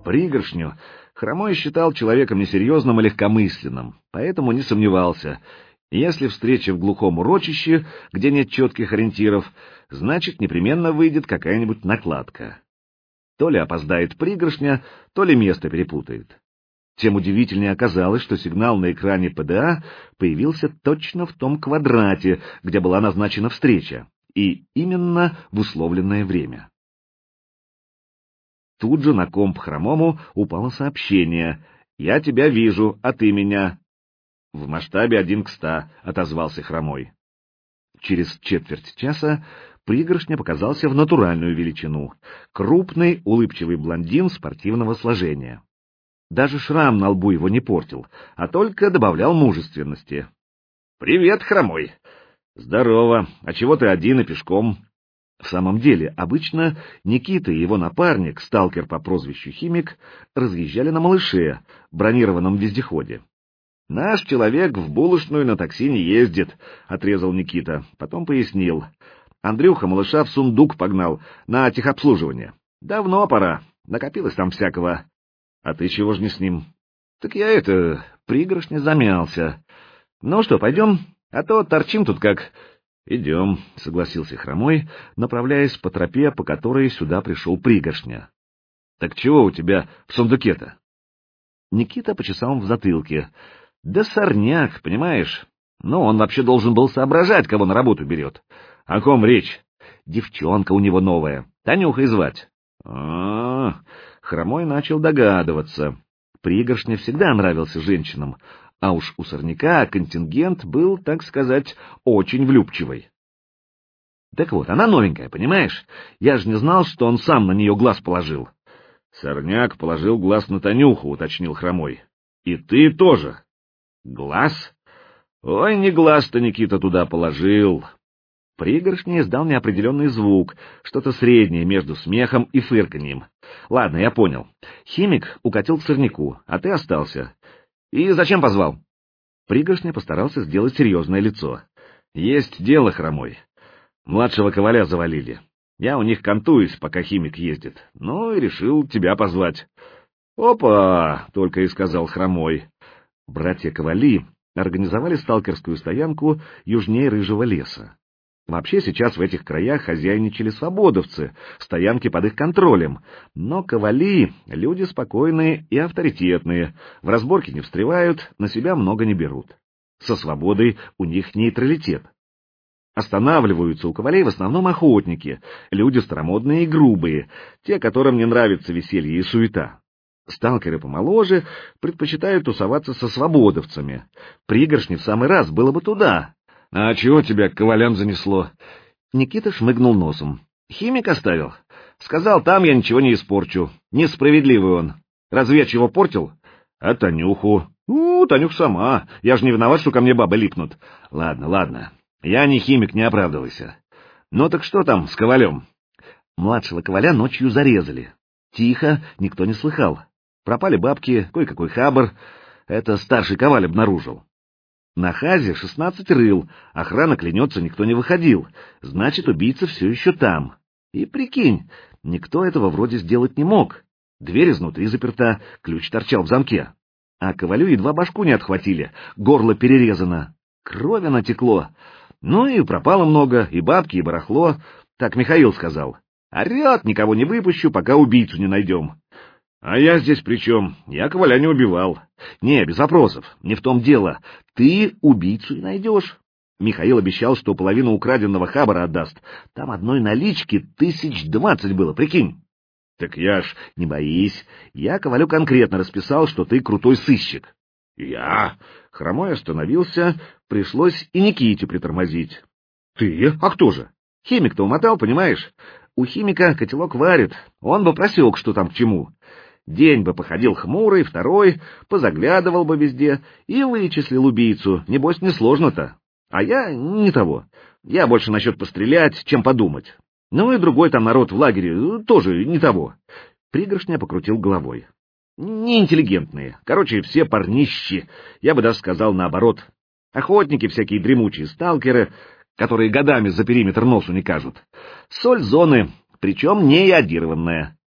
Пригоршню Хромой считал человеком несерьезным и легкомысленным, поэтому не сомневался. Если встреча в глухом урочище, где нет четких ориентиров, значит, непременно выйдет какая-нибудь накладка. То ли опоздает пригоршня, то ли место перепутает. Тем удивительнее оказалось, что сигнал на экране ПДА появился точно в том квадрате, где была назначена встреча, и именно в условленное время. Тут же на комп Хромому упало сообщение: «Я тебя вижу, а ты меня». «В масштабе 1:100», — отозвался Хромой. Через четверть часа пригоршня показался в натуральную величину. Крупный, улыбчивый блондин спортивного сложения. Даже шрам на лбу его не портил, а только добавлял мужественности. «Привет, Хромой!» «Здорово! А чего ты один и пешком?» В самом деле, обычно Никита и его напарник, сталкер по прозвищу Химик, разъезжали на малыше, бронированном вездеходе. «Наш человек в булочную на такси не ездит», — отрезал Никита, потом пояснил. «Андрюха малыша в сундук погнал на техобслуживание. Давно пора, накопилось там всякого». «А ты чего ж не с ним?» «Так я пригоршня замялся. Ну что, пойдем, а то торчим тут как...» «Идем», — согласился Хромой, направляясь по тропе, по которой сюда пришел пригоршня. «Так чего у тебя в сундуке-то?» Никита почесал в затылке. «Да сорняк, понимаешь? Ну, он вообще должен был соображать, кого на работу берет. О ком речь? Девчонка у него новая, Танюхой звать». Хромой начал догадываться. Пригоршня всегда нравился женщинам, а уж у сорняка контингент был, так сказать, очень влюбчивый. Так вот, она новенькая, понимаешь? Я же не знал, что он сам на нее глаз положил. Сорняк положил глаз на Танюху, уточнил Хромой. И ты тоже. Глаз? Ой, не глаз-то Никита туда положил. Пригоршня издал неопределенный звук, что-то среднее между смехом и фырканьем. Ладно, я понял. Химик укатил к сорняку, а ты остался. И зачем позвал? Пригоршня постарался сделать серьезное лицо. Есть дело, Хромой. Младшего коваля завалили. Я у них кантуюсь, пока Химик ездит. Ну и решил тебя позвать. Опа! Только и сказал Хромой. Братья Ковали организовали сталкерскую стоянку южнее Рыжего леса. Вообще сейчас в этих краях хозяйничали свободовцы, стоянки под их контролем, но ковали — люди спокойные и авторитетные, в разборки не встревают, на себя много не берут. Со свободой у них нейтралитет. Останавливаются у ковалей в основном охотники, люди старомодные и грубые, те, которым не нравится веселье и суета. Сталкеры помоложе предпочитают тусоваться со свободовцами. Пригоршни в самый раз было бы туда. «А чего тебя к ковалям занесло?» Никита шмыгнул носом. «Химик оставил. Сказал, там я ничего не испорчу. Несправедливый он. Разве я чего портил?» «А Танюху?» Танюх сама. Я же не виноват, что ко мне бабы липнут. Ладно, ладно. Я не химик, не оправдывайся. Ну так что там с ковалем?» Младшего коваля ночью зарезали. Тихо, никто не слыхал. Пропали бабки, кое-какой хабар. Это старший коваль обнаружил. На хазе 16 рыл, охрана клянется, никто не выходил, значит, убийца все еще там. И прикинь, никто этого вроде сделать не мог. Дверь изнутри заперта, ключ торчал в замке. А ковалю едва башку не отхватили, горло перерезано. Крови натекло. Ну и пропало много, и бабки, и барахло. Так Михаил сказал. Орет, никого не выпущу, пока убийцу не найдем. А я здесь при чем? Я коваля не убивал. Не, без вопросов, не в том дело. Ты убийцу и найдешь. Михаил обещал, что половину украденного хабара отдаст. Там одной налички 1020 было, прикинь. Так я ж... Не боись, я ковалю конкретно расписал, что ты крутой сыщик. Я? Хромой остановился, пришлось и Никите притормозить. Ты? А кто же? Химик-то умотал, понимаешь? У химика котелок варит, он бы просек, что там к чему. День бы походил хмурый, второй, позаглядывал бы везде и вычислил убийцу, небось несложно-то. А я не того. Я больше насчет пострелять, чем подумать. Ну и другой там народ в лагере тоже не того. Пригоршня покрутил головой. Неинтеллигентные. Короче, все парнищи. Я бы даже сказал наоборот. Охотники всякие дремучие, сталкеры, которые годами за периметр носу не кажут. Соль зоны, причем не йодированная.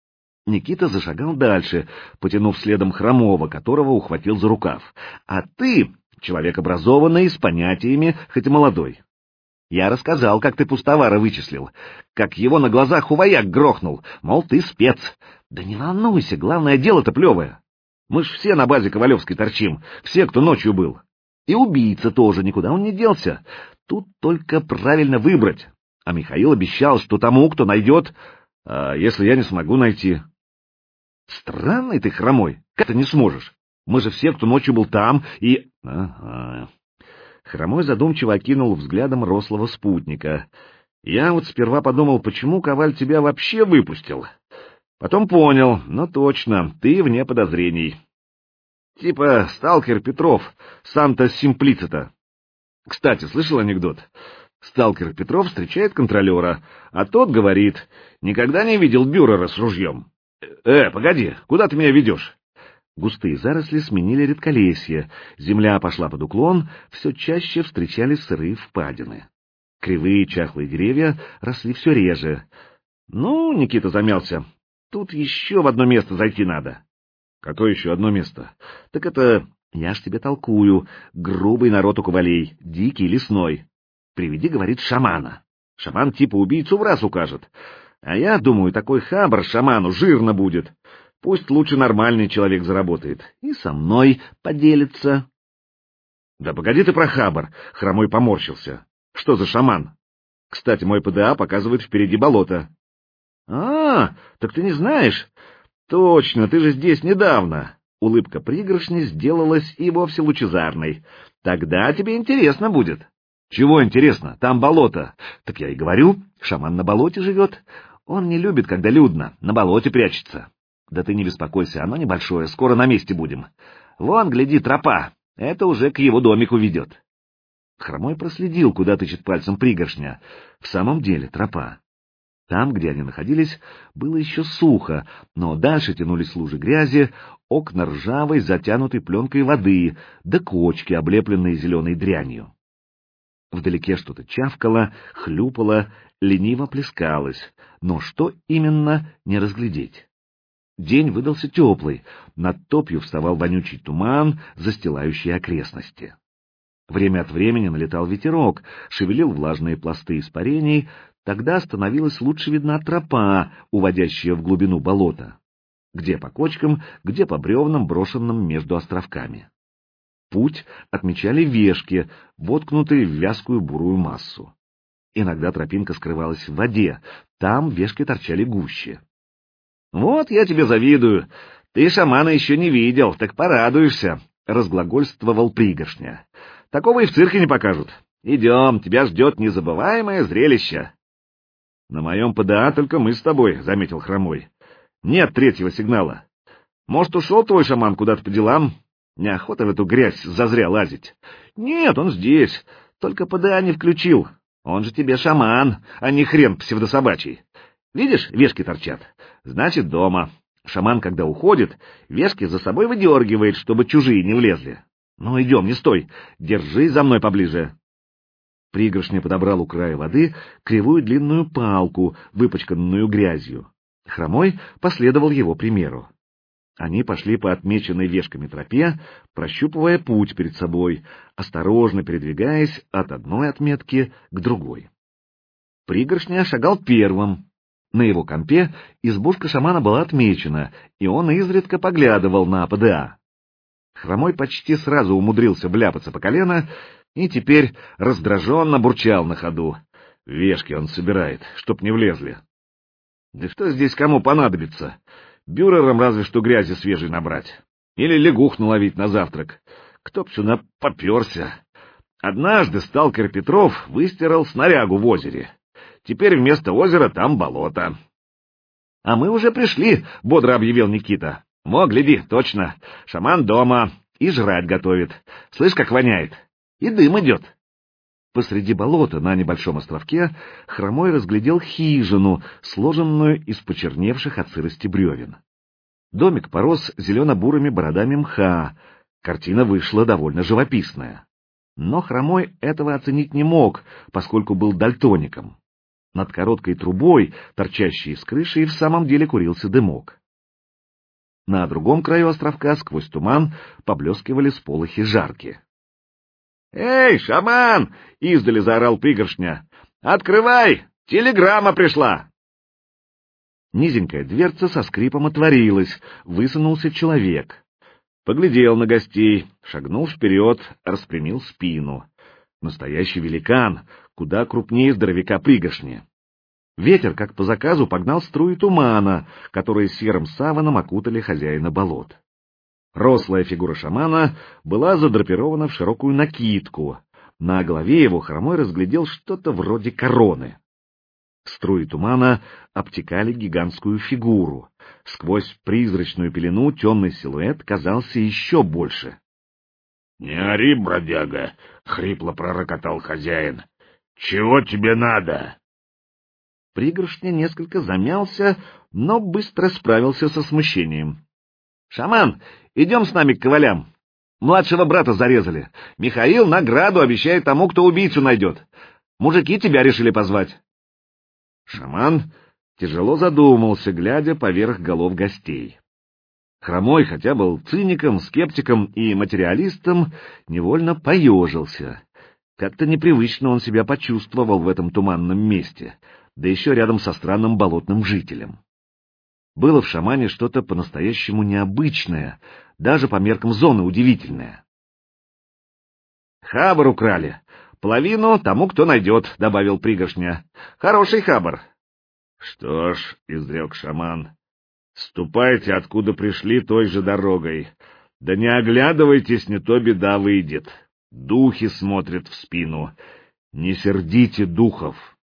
Никита зашагал дальше, потянув следом Хромого, которого ухватил за рукав. «А ты, человек образованный, с понятиями, хоть и молодой. Я рассказал, как ты пустовара вычислил, как его на глазах у вояк грохнул, мол, ты спец. Да не волнуйся, главное, дело-то плевое. Мы ж все на базе Ковалевской торчим, все, кто ночью был. И убийца тоже, никуда он не делся. Тут только правильно выбрать. А Михаил обещал, что тому, кто найдет... А если я не смогу найти? Странный ты, Хромой, как ты не сможешь? Мы же все, кто ночью был там, и... Ага. Хромой задумчиво окинул взглядом рослого спутника. Я вот сперва подумал, почему Коваль тебя вообще выпустил. Потом понял, ну точно, ты вне подозрений. Типа сталкер Петров, Санта Симплицита. Кстати, слышал анекдот? Сталкер Петров встречает контролера, а тот говорит, никогда не видел бюрера с ружьем. Погоди, куда ты меня ведешь? Густые заросли сменили редколесье, земля пошла под уклон, все чаще встречались сырые впадины. Кривые чахлые деревья росли все реже. Ну, Никита замялся, тут еще в одно место зайти надо. Какое еще одно место? Так это, я ж тебе толкую, грубый народ у ковалей, дикий, лесной. Приведи, говорит, шамана. Шаман типа убийцу в раз укажет. А я думаю, такой хабр шаману жирно будет. Пусть лучше нормальный человек заработает. И со мной поделится. Да погоди ты про хабр, Хромой поморщился. Что за шаман? Кстати, мой ПДА показывает впереди болото. Так ты не знаешь? Точно, ты же здесь недавно. Улыбка пригоршни сделалась и вовсе лучезарной. Тогда тебе интересно будет. Чего интересно? Там болото. Так я и говорю, шаман на болоте живет. Он не любит, когда людно, на болоте прячется. Да ты не беспокойся, оно небольшое, скоро на месте будем. Вон, гляди, тропа, это уже к его домику ведет. Хромой проследил, куда тычет пальцем пригоршня. В самом деле тропа. Там, где они находились, было еще сухо, но дальше тянулись лужи грязи, окна ржавой, затянутой пленкой воды, да кочки, облепленные зеленой дрянью. Вдалеке что-то чавкало, хлюпало, лениво плескалось, но что именно, не разглядеть. День выдался теплый, над топью вставал вонючий туман, застилающий окрестности. Время от времени налетал ветерок, шевелил влажные пласты испарений, тогда становилась лучше видна тропа, уводящая в глубину болота. Где по кочкам, где по бревнам, брошенным между островками. Путь отмечали вешки, воткнутые в вязкую бурую массу. Иногда тропинка скрывалась в воде, там вешки торчали гуще. «Вот я тебе завидую. Ты шамана еще не видел, так порадуешься», — разглагольствовал пригоршня. «Такого и в цирке не покажут. Идем, тебя ждет незабываемое зрелище». «На моем ПДА только мы с тобой», — заметил Хромой. «Нет третьего сигнала. Может, ушел твой шаман куда-то по делам? Неохота в эту грязь зазря лазить». «Нет, он здесь. Только ПДА не включил. Он же тебе шаман, а не хрен псевдособачий. Видишь, вешки торчат. Значит, дома. Шаман, когда уходит, вешки за собой выдергивает, чтобы чужие не влезли. Ну, идем, не стой. Держись за мной поближе». Пригоршня подобрал у края воды кривую длинную палку, выпачканную грязью. Хромой последовал его примеру. Они пошли по отмеченной вешками тропе, прощупывая путь перед собой, осторожно передвигаясь от одной отметки к другой. Пригоршня шагал первым. На его компе избушка шамана была отмечена, и он изредка поглядывал на ПДА. Хромой почти сразу умудрился вляпаться по колено и теперь раздраженно бурчал на ходу. Вешки он собирает, чтоб не влезли. Да что здесь кому понадобится? Бюрерам разве что грязи свежей набрать. Или лягух наловить на завтрак. Кто б сюда поперся? Однажды сталкер Петров выстирал снарягу в озере. Теперь вместо озера там болото. — А мы уже пришли, — бодро объявил Никита. — Во, гляди, точно. Шаман дома и жрать готовит. Слышь, как воняет? И дым идет. Посреди болота на небольшом островке Хромой разглядел хижину, сложенную из почерневших от сырости бревен. Домик порос зелено-бурыми бородами мха. Картина вышла довольно живописная. Но Хромой этого оценить не мог, поскольку был дальтоником. Над короткой трубой, торчащей из крыши, и в самом деле курился дымок. На другом краю островка сквозь туман поблескивали сполохи жарки. «Эй, шаман!» — издали заорал пригоршня. «Открывай! Телеграмма пришла!» Низенькая дверца со скрипом отворилась, высунулся человек. Поглядел на гостей, шагнул вперед, распрямил спину. Настоящий великан, куда крупнее здоровяка пригоршни. Ветер, как по заказу, погнал струи тумана, которые серым саваном окутали хозяина болот. Рослая фигура шамана была задрапирована в широкую накидку. На голове его Хромой разглядел что-то вроде короны. Струи тумана обтекали гигантскую фигуру. Сквозь призрачную пелену темный силуэт казался еще больше. — Не ори, бродяга! — хрипло пророкотал хозяин. — Чего тебе надо? Пригоршня несколько замялся, но быстро справился со смущением. — Шаман, идем с нами к ковалям. Младшего брата зарезали. Михаил награду обещает тому, кто убийцу найдет. Мужики тебя решили позвать. Шаман тяжело задумался, глядя поверх голов гостей. Хромой, хотя был циником, скептиком и материалистом, невольно поежился. Как-то непривычно он себя почувствовал в этом туманном месте, да еще рядом со странным болотным жителем. Было в шамане что-то по-настоящему необычное, даже по меркам зоны удивительное. «Хабар украли. Половину тому, кто найдет», — добавил пригоршня. «Хороший хабар». «Что ж», — изрек шаман, — «ступайте, откуда пришли, той же дорогой. Да не оглядывайтесь, не то беда выйдет. Духи смотрят в спину. Не сердите духов».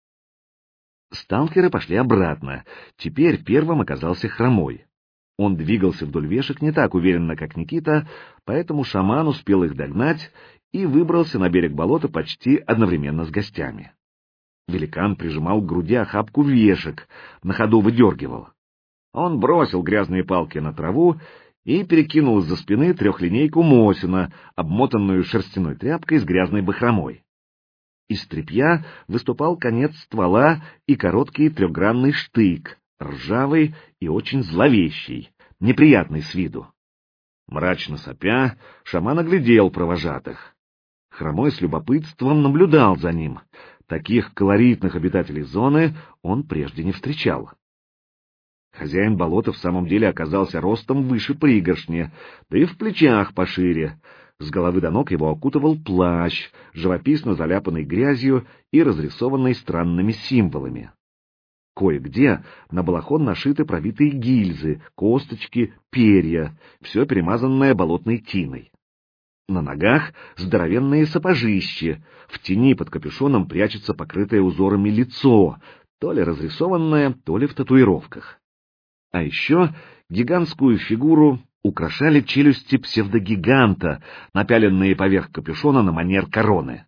Сталкеры пошли обратно. Теперь первым оказался Хромой. Он двигался вдоль вешек не так уверенно, как Никита, поэтому шаман успел их догнать и выбрался на берег болота почти одновременно с гостями. Великан прижимал к груди охапку вешек, на ходу выдергивал. Он бросил грязные палки на траву и перекинул из-за спины трехлинейку Мосина, обмотанную шерстяной тряпкой с грязной бахромой. Из тряпья выступал конец ствола и короткий трехгранный штык, ржавый и очень зловещий, неприятный с виду. Мрачно сопя, шаман оглядел провожатых. Хромой с любопытством наблюдал за ним. Таких колоритных обитателей зоны он прежде не встречал. Хозяин болота в самом деле оказался ростом выше пригоршни, да и в плечах пошире. С головы до ног его окутывал плащ, живописно заляпанный грязью и разрисованный странными символами. Кое-где на балахон нашиты пробитые гильзы, косточки, перья, все перемазанное болотной тиной. На ногах здоровенные сапожищи, в тени под капюшоном прячется покрытое узорами лицо, то ли разрисованное, то ли в татуировках. А еще гигантскую фигуру украшали челюсти псевдогиганта, напяленные поверх капюшона на манер короны.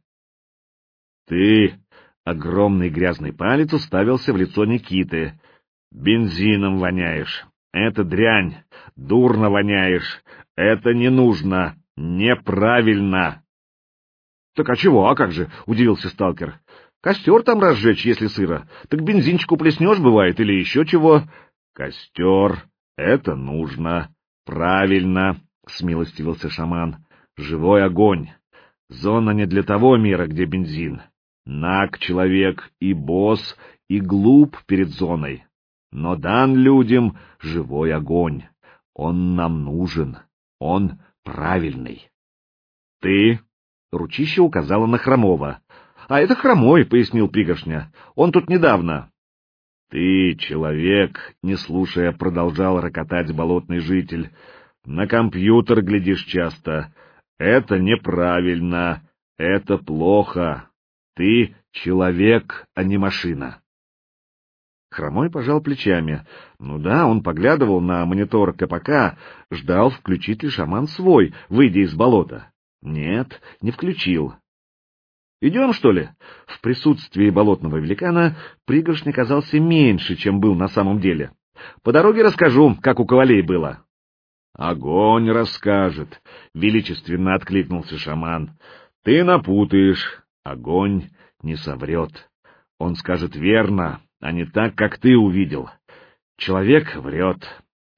«Ты!» — огромный грязный палец уставился в лицо Никиты. «Бензином воняешь. Это дрянь. Дурно воняешь. Это не нужно. Неправильно!» «Так а чего, а как же?» — удивился сталкер. «Костер там разжечь, если сыро. Так бензинчику плеснешь, бывает, или еще чего?» «Костер — это нужно. Правильно!» — смилостивился шаман. «Живой огонь. Зона не для того мира, где бензин. Наг человек и босс, и глуп перед зоной. Но дан людям живой огонь. Он нам нужен. Он правильный. Ты?» — ручище указала на Хромова. «А это Хромой», — пояснил пригоршня. «Он тут недавно». «Ты, человек», — не слушая, продолжал рокотать болотный житель, — «на компьютер глядишь часто. Это неправильно. Это плохо. Ты человек, а не машина». Хромой пожал плечами. Ну да, он поглядывал на монитор КПК, ждал, включить ли шаман свой, выйдя из болота. Нет, не включил. «Идем, что ли?» В присутствии болотного великана пригоршня казался меньше, чем был на самом деле. «По дороге расскажу, как у ковалей было». «Огонь расскажет», — величественно откликнулся шаман. «Ты напутаешь. Огонь не соврет. Он скажет верно, а не так, как ты увидел. Человек врет.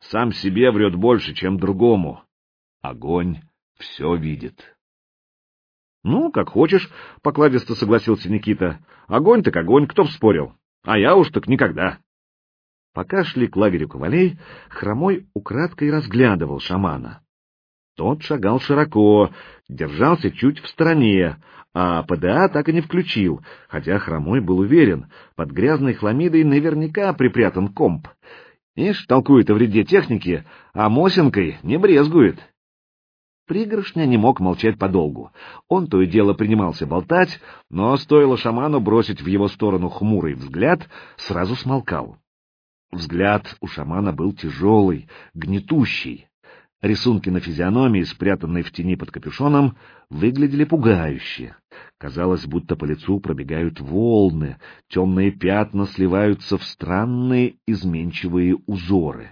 Сам себе врет больше, чем другому. Огонь все видит. — Ну, как хочешь, — покладисто согласился Никита. — Огонь так огонь, кто б спорил? А я уж так никогда. Пока шли к лагерю Ковалей, Хромой украдкой разглядывал шамана. Тот шагал широко, держался чуть в стороне, а ПДА так и не включил, хотя Хромой был уверен, под грязной хламидой наверняка припрятан комп. Ишь, толкует о вреде техники, а Мосинкой не брезгует. Пригоршня не мог молчать подолгу. Он то и дело принимался болтать, но стоило шаману бросить в его сторону хмурый взгляд, сразу смолкал. Взгляд у шамана был тяжелый, гнетущий. Рисунки на физиономии, спрятанной в тени под капюшоном, выглядели пугающе. Казалось, будто по лицу пробегают волны, темные пятна сливаются в странные изменчивые узоры.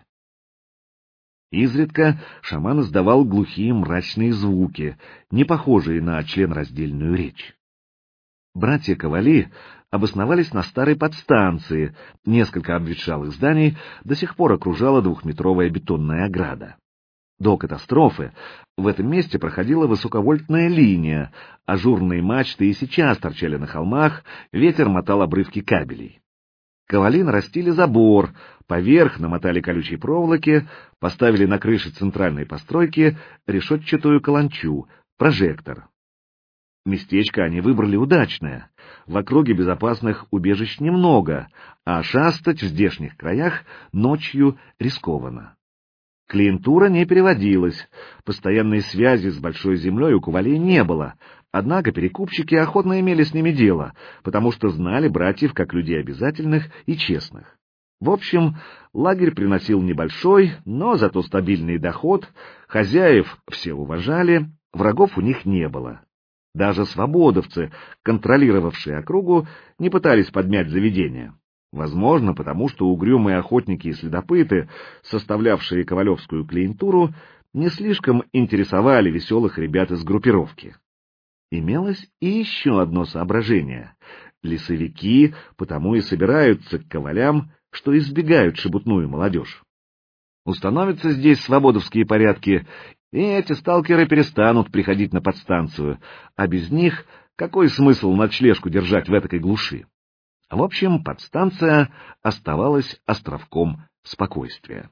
Изредка шаман издавал глухие мрачные звуки, не похожие на членраздельную речь. Братья Ковали обосновались на старой подстанции, несколько обветшалых зданий до сих пор окружала двухметровая бетонная ограда. До катастрофы в этом месте проходила высоковольтная линия, ажурные мачты и сейчас торчали на холмах, ветер мотал обрывки кабелей. Ковали нарастили забор, поверх намотали колючей проволоки, поставили на крыше центральной постройки решетчатую каланчу, прожектор. Местечко они выбрали удачное. В округе безопасных убежищ немного, а шастать в здешних краях ночью рискованно. Клиентура не переводилась, постоянной связи с Большой Землей у Ковалей не было, однако перекупщики охотно имели с ними дело, потому что знали братьев как людей обязательных и честных. В общем, лагерь приносил небольшой, но зато стабильный доход, хозяев все уважали, врагов у них не было. Даже свободовцы, контролировавшие округу, не пытались подмять заведение. Возможно, потому что угрюмые охотники и следопыты, составлявшие ковалевскую клиентуру, не слишком интересовали веселых ребят из группировки. Имелось и еще одно соображение. Лесовики потому и собираются к ковалям, что избегают шебутную молодежь. Установятся здесь свободовские порядки, и эти сталкеры перестанут приходить на подстанцию, а без них какой смысл ночлежку держать в этакой глуши? В общем, подстанция оставалась островком спокойствия.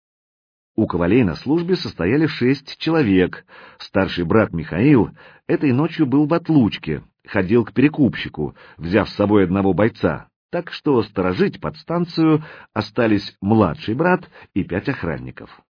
У Ковалей на службе состояли 6 человек. Старший брат Михаил этой ночью был в отлучке, ходил к перекупщику, взяв с собой одного бойца, так что сторожить подстанцию остались младший брат и 5 охранников.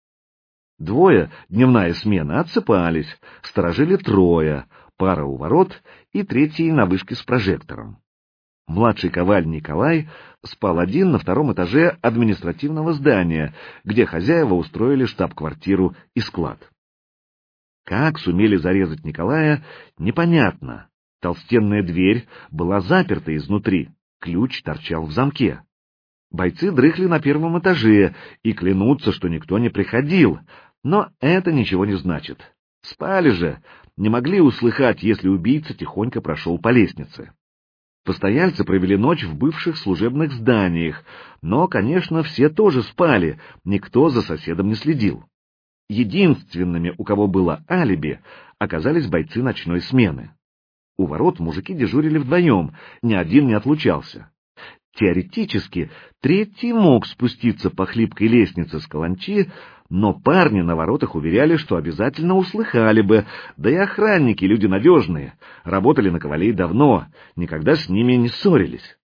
2, дневная смена, отсыпались, сторожили 3, пара у ворот и 3 на вышке с прожектором. Младший коваль Николай спал один на 2 этаже административного здания, где хозяева устроили штаб-квартиру и склад. Как сумели зарезать Николая, непонятно. Толстенная дверь была заперта изнутри, ключ торчал в замке. Бойцы дрыхли на 1 этаже и клянутся, что никто не приходил, но это ничего не значит. Спали же, не могли услыхать, если убийца тихонько прошел по лестнице. Постояльцы провели ночь в бывших служебных зданиях, но, конечно, все тоже спали, никто за соседом не следил. Единственными, у кого было алиби, оказались бойцы ночной смены. У ворот мужики дежурили вдвоем, ни один не отлучался. Теоретически, 3 мог спуститься по хлипкой лестнице с каланчи, но парни на воротах уверяли, что обязательно услыхали бы, да и охранники, люди надежные, работали на Ковалей давно, никогда с ними не ссорились.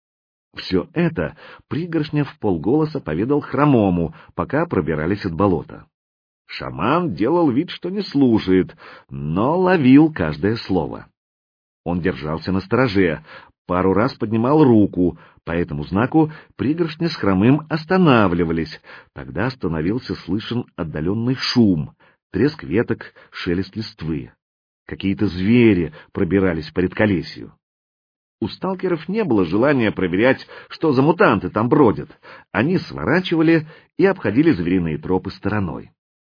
Все это Пригоршня вполголоса поведал Хромому, пока пробирались от болота. Шаман делал вид, что не слушает, но ловил каждое слово. Он держался настороже, пару раз поднимал руку, по этому знаку Пригоршня с Хромым останавливались, тогда становился слышен отдаленный шум, треск веток, шелест листвы. Какие-то звери пробирались по редколесью. У сталкеров не было желания проверять, что за мутанты там бродят, они сворачивали и обходили звериные тропы стороной.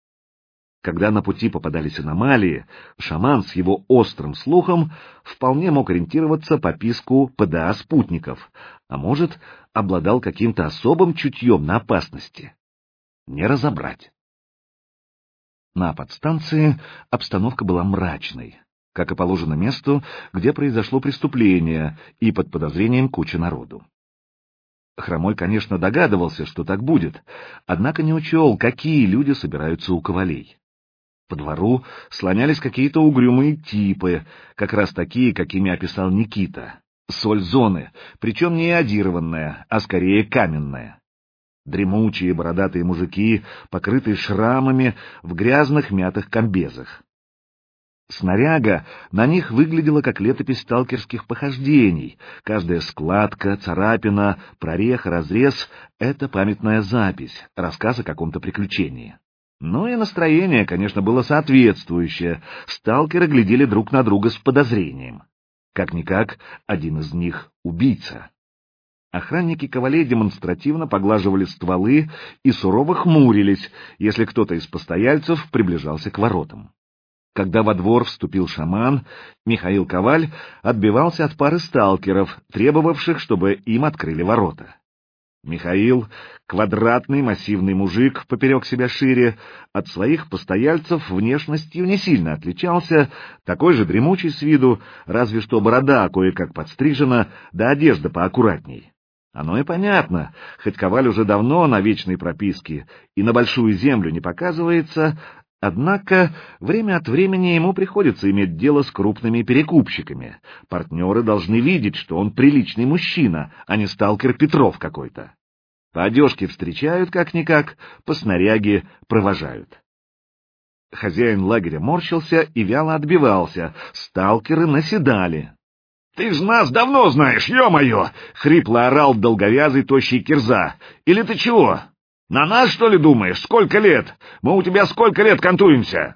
Когда на пути попадались аномалии, шаман с его острым слухом вполне мог ориентироваться по писку ПДА спутников, а может, обладал каким-то особым чутьем на опасности. не разобрать. На подстанции обстановка была мрачной, как и положено месту, где произошло преступление, и под подозрением куча народу. Хромой, конечно, догадывался, что так будет, однако не учел, какие люди собираются у Ковалей. По двору слонялись какие-то угрюмые типы, как раз такие, какими описал Никита. Соль зоны, причем не иодированная, а скорее каменная. Дремучие бородатые мужики, покрытые шрамами, в грязных мятых комбезах. Снаряга на них выглядела как летопись сталкерских похождений. Каждая складка, царапина, прорех, разрез — это памятная запись, рассказ о каком-то приключении. Ну и настроение, конечно, было соответствующее. Сталкеры глядели друг на друга с подозрением. Как-никак, один из них — убийца. Охранники Ковалей демонстративно поглаживали стволы и сурово хмурились, если кто-то из постояльцев приближался к воротам. Когда во двор вступил шаман, Михаил Коваль отбивался от пары сталкеров, требовавших, чтобы им открыли ворота. Михаил, квадратный массивный мужик, поперек себя шире, от своих постояльцев внешностью не сильно отличался, такой же дремучий с виду, разве что борода кое-как подстрижена, да одежда поаккуратней. Оно и понятно, хоть Коваль уже давно на вечной прописке и на большую землю не показывается, однако время от времени ему приходится иметь дело с крупными перекупщиками. Партнеры должны видеть, что он приличный мужчина, а не сталкер Петров какой-то. По одежке встречают как-никак, по снаряге провожают. Хозяин лагеря морщился и вяло отбивался, сталкеры наседали. — Ты ж нас давно знаешь, ё-моё! — хрипло орал долговязый тощий Кирза. — Или ты чего? На нас, что ли, думаешь? Сколько лет? Мы у тебя сколько лет кантуемся?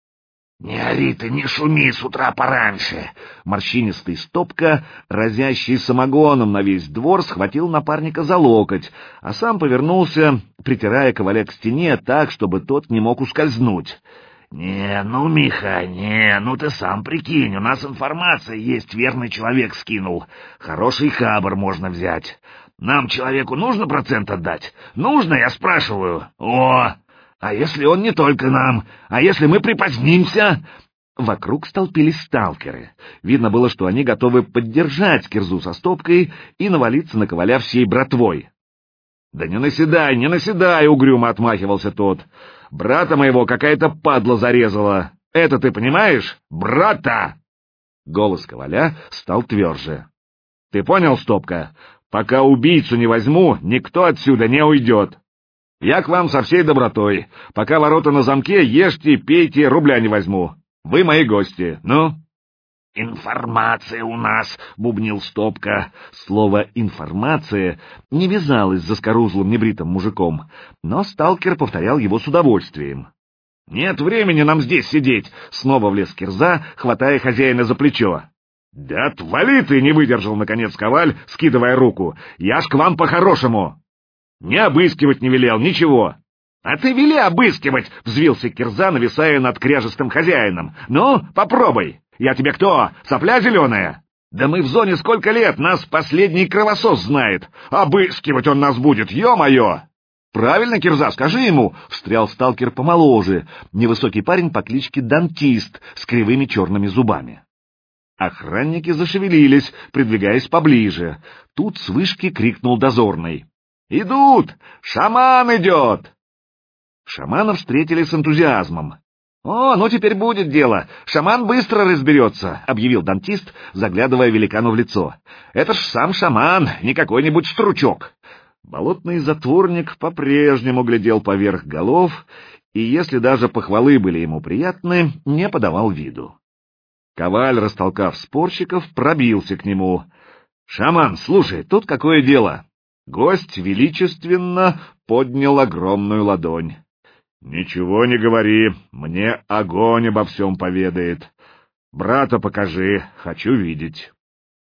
— Не ори ты, не шуми с утра пораньше. Морщинистый Стопка, разящий самогоном на весь двор, схватил напарника за локоть, а сам повернулся, притирая Коваля к стене так, чтобы тот не мог ускользнуть. — Не, ну, Миха, не, ну ты сам прикинь, у нас информация есть, верный человек скинул. Хороший хабар можно взять. Нам, человеку, нужно процент отдать? Нужно, я спрашиваю. О, а если он не только нам? А если мы припозднимся? Вокруг столпились сталкеры. Видно было, что они готовы поддержать Кирзу со Стопкой и навалиться на Коваля всей братвой. — Да не наседай, — угрюмо отмахивался тот. — Брата моего какая-то падла зарезала. Это ты понимаешь? Брата! Голос Коваля стал тверже. — Ты понял, Стопка? Пока убийцу не возьму, никто отсюда не уйдет. Я к вам со всей добротой. Пока ворота на замке, ешьте, пейте, рубля не возьму. Вы мои гости, ну? — Информация у нас, — бубнил Стопка. Слово «информация» не вязалось с заскорузлым небритым мужиком, но сталкер повторял его с удовольствием. — Нет времени нам здесь сидеть, — снова влез Кирза, хватая хозяина за плечо. — Да отвали ты, — не выдержал наконец Коваль, скидывая руку. — Я ж к вам по-хорошему. — Не обыскивать не велел, ничего. — А ты вели обыскивать, — взвился Кирза, нависая над кряжестым хозяином. — Ну, попробуй. Я тебе кто, сопля зеленая? Да мы в зоне сколько лет, нас последний кровосос знает. Обыскивать он нас будет, ё-моё! — Правильно, Кирза, скажи ему, — встрял сталкер помоложе, невысокий парень по кличке Дантист с кривыми черными зубами. Охранники зашевелились, придвигаясь поближе. Тут с вышки крикнул дозорный. — Идут! Шаман идет! Шамана встретили с энтузиазмом. — О, ну теперь будет дело. Шаман быстро разберется, — объявил дантист, заглядывая великану в лицо. — Это ж сам шаман, не какой-нибудь стручок. Болотный затворник по-прежнему глядел поверх голов, и, если даже похвалы были ему приятны, не подавал виду. Коваль, растолкав спорщиков, пробился к нему. — Шаман, слушай, тут какое дело? Гость величественно поднял огромную ладонь. — Ничего не говори, мне огонь обо всем поведает. Брата покажи, хочу видеть.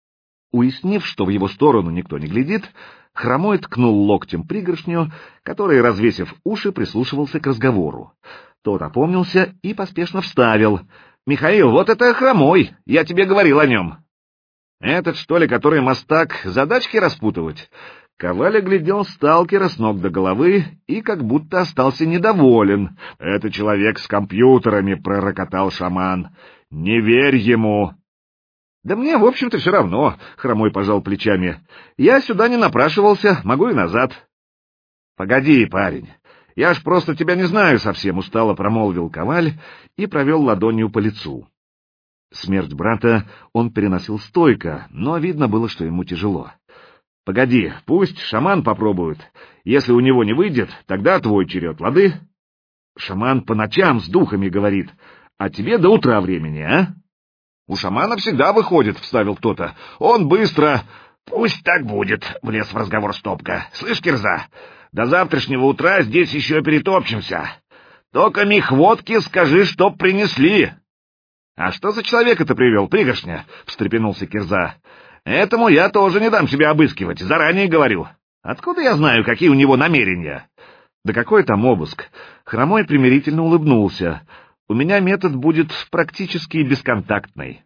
Уяснив, что в его сторону никто не глядит, Хромой ткнул локтем пригоршню, который, развесив уши, прислушивался к разговору. Тот опомнился и поспешно вставил. — Михаил, вот это Хромой, я тебе говорил о нем. — Этот, что ли, который мастак, задачки распутывать? Коваль оглядел сталкера с ног до головы и как будто остался недоволен. «Это человек с компьютерами», — пророкотал шаман. «Не верь ему!» «Да мне, в общем-то, все равно», — Хромой пожал плечами. «Я сюда не напрашивался, могу и назад». «Погоди, парень, я ж просто тебя не знаю совсем», — устало промолвил Коваль и провел ладонью по лицу. Смерть брата он переносил стойко, но видно было, что ему тяжело. «Погоди, пусть шаман попробует. Если у него не выйдет, тогда твой черед, лады?» «Шаман по ночам с духами говорит, а тебе до утра времени, а?» «У шамана всегда выходит», — вставил кто-то. «Он быстро...» «Пусть так будет», — влез в разговор Стопка. «Слышь, Кирза, до завтрашнего утра здесь еще перетопчемся. Только михводки скажи, чтоб принесли». «А что за человека ты привел, пригоршня?» — встрепенулся Кирза. «Этому я тоже не дам себя обыскивать, заранее говорю. Откуда я знаю, какие у него намерения?» «Да какой там обыск?» Хромой примирительно улыбнулся. «У меня метод будет практически бесконтактный».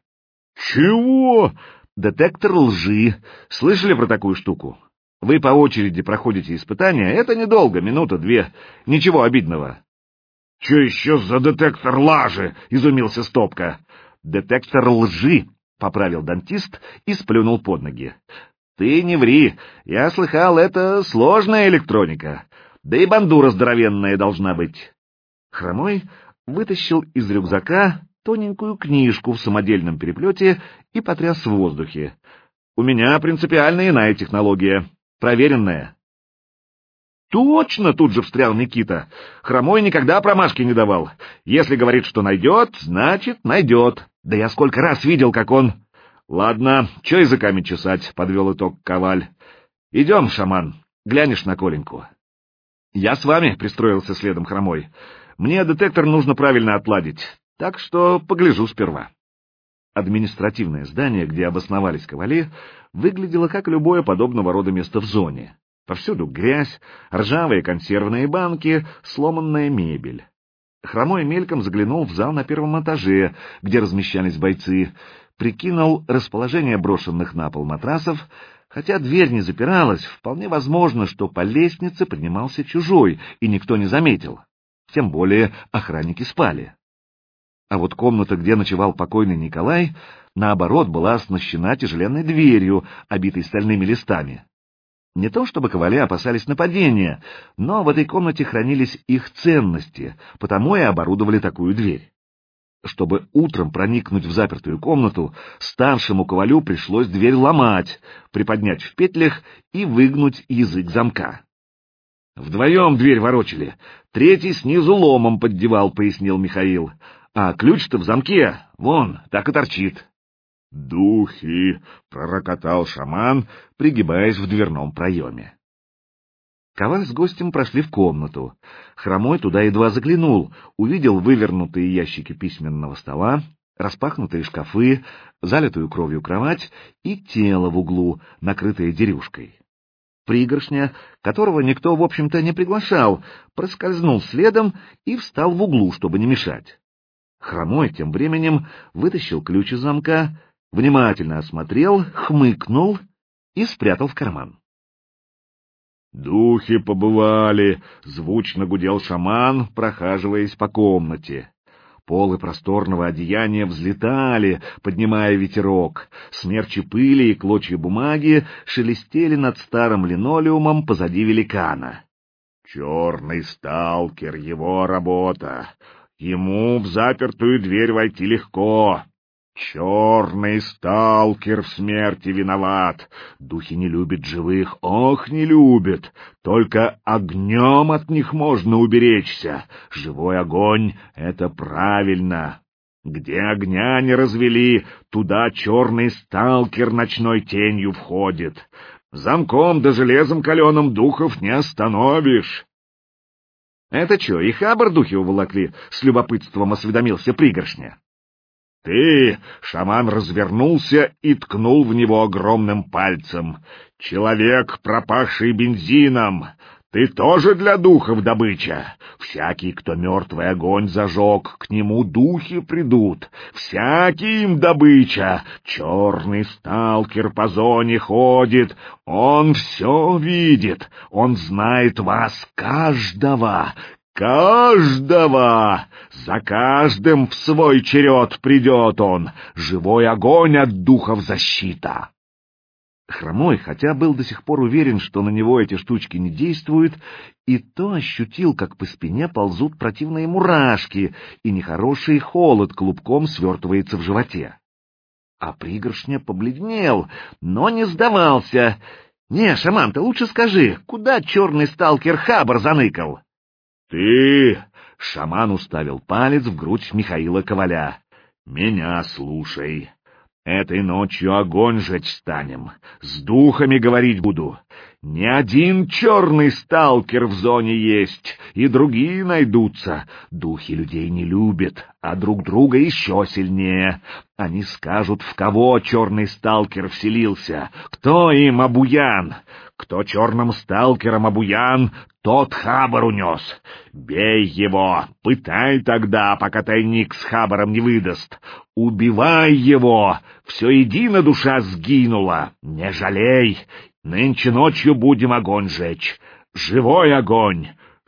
«Чего?» «Детектор лжи. Слышали про такую штуку? Вы по очереди проходите испытания, это недолго, минута-две, ничего обидного». «Че еще за детектор лажи?» — изумился Стопка. «Детектор лжи», — поправил дантист и сплюнул под ноги. «Ты не ври, я слыхал, это сложная электроника, да и бандура здоровенная должна быть». Хромой вытащил из рюкзака тоненькую книжку в самодельном переплете и потряс в воздухе. «У меня принципиально иная технология, проверенная». «Точно!» — тут же встрял Никита. «Хромой никогда промашки не давал. Если говорит, что найдет, значит, найдет. Да я сколько раз видел, как он...» «Ладно, че языками чесать?» — подвел итог Коваль. «Идем, шаман, глянешь на Коленьку». «Я с вами», — пристроился следом Хромой. «Мне детектор нужно правильно отладить, так что погляжу сперва». Административное здание, где обосновались ковали, выглядело как любое подобного рода место в зоне. Повсюду грязь, ржавые консервные банки, сломанная мебель. Хромой мельком заглянул в зал на первом этаже, где размещались бойцы, прикинул расположение брошенных на пол матрасов. Хотя дверь не запиралась, вполне возможно, что по лестнице поднимался чужой, и никто не заметил. Тем более охранники спали. А вот комната, где ночевал покойный Николай, наоборот, была оснащена тяжеленной дверью, обитой стальными листами. Не то чтобы ковали опасались нападения, но в этой комнате хранились их ценности, потому и оборудовали такую дверь. Чтобы утром проникнуть в запертую комнату, старшему ковалю пришлось дверь ломать, приподнять в петлях и выгнуть язык замка. «Вдвоем дверь ворочали, третий снизу ломом поддевал», — пояснил Михаил. «А ключ-то в замке, вон, так и торчит». «Духи!» — пророкотал шаман, пригибаясь в дверном проеме. Коваль с гостем прошли в комнату. Хромой туда едва заглянул, увидел вывернутые ящики письменного стола, распахнутые шкафы, залитую кровью кровать и тело в углу, накрытое дерюшкой. Пригоршня, которого никто, в общем-то, не приглашал, проскользнул следом и встал в углу, чтобы не мешать. Хромой тем временем вытащил ключ из замка, внимательно осмотрел, хмыкнул и спрятал в карман. «Духи побывали!» — звучно гудел шаман, прохаживаясь по комнате. Полы просторного одеяния взлетали, поднимая ветерок. Смерчи пыли и клочья бумаги шелестели над старым линолеумом позади великана. «Черный сталкер — его работа. Ему в запертую дверь войти легко. Черный сталкер в смерти виноват. Духи не любят живых, ох, не любят. Только огнем от них можно уберечься. Живой огонь — это правильно. Где огня не развели, туда черный сталкер ночной тенью входит. Замком да железом каленым духов не остановишь». «Это что, и хабар духи уволокли?» — с любопытством осведомился Пригоршня. «Ты!» — шаман развернулся и ткнул в него огромным пальцем. «Человек, пропахший бензином! Ты тоже для духов добыча. Всякий, кто мертвый огонь зажег, к нему духи придут. Всякий им добыча. Черный сталкер по зоне ходит, он все видит, он знает вас каждого. Каждого! За каждым в свой черед придет он. Живой огонь от духов защита. Хромой, хотя был до сих пор уверен, что на него эти штучки не действуют, и то ощутил, как по спине ползут противные мурашки, и нехороший холод клубком свертывается в животе. А пригоршня побледнел, но не сдавался. — Не, шаман, ты лучше скажи, куда черный сталкер Хабар заныкал? — Ты! — шаман уставил палец в грудь Михаила Коваля. — Меня слушай. Этой ночью огонь жечь станем, с духами говорить буду. Не один черный сталкер в зоне есть, и другие найдутся. Духи людей не любят, а друг друга еще сильнее. Они скажут, в кого черный сталкер вселился, кто им обуян. Кто черным сталкером обуян, тот Хабар унес. Бей его, пытай тогда, пока тайник с Хабаром не выдаст. Убивай его, все едино душа сгинула, не жалей. Нынче ночью будем огонь жечь. Живой огонь!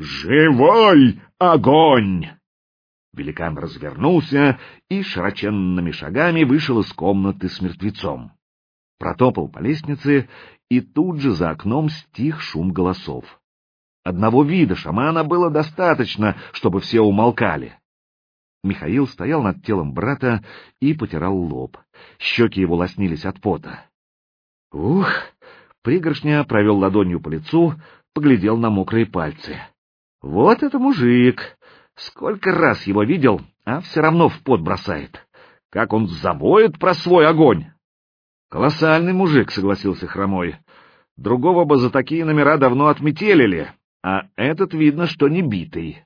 Живой огонь! Великан развернулся и широченными шагами вышел из комнаты с мертвецом. Протопал по лестнице, и тут же за окном стих шум голосов. Одного вида шамана было достаточно, чтобы все умолкали. Михаил стоял над телом брата и потирал лоб. Щеки его лоснились от пота. Ух! Пригоршня провел ладонью по лицу, поглядел на мокрые пальцы. Вот это мужик! Сколько раз его видел, а все равно в пот бросает. Как он завоет про свой огонь! Колоссальный мужик, согласился Хромой. Другого бы за такие номера давно отметелили, а этот видно, что не битый.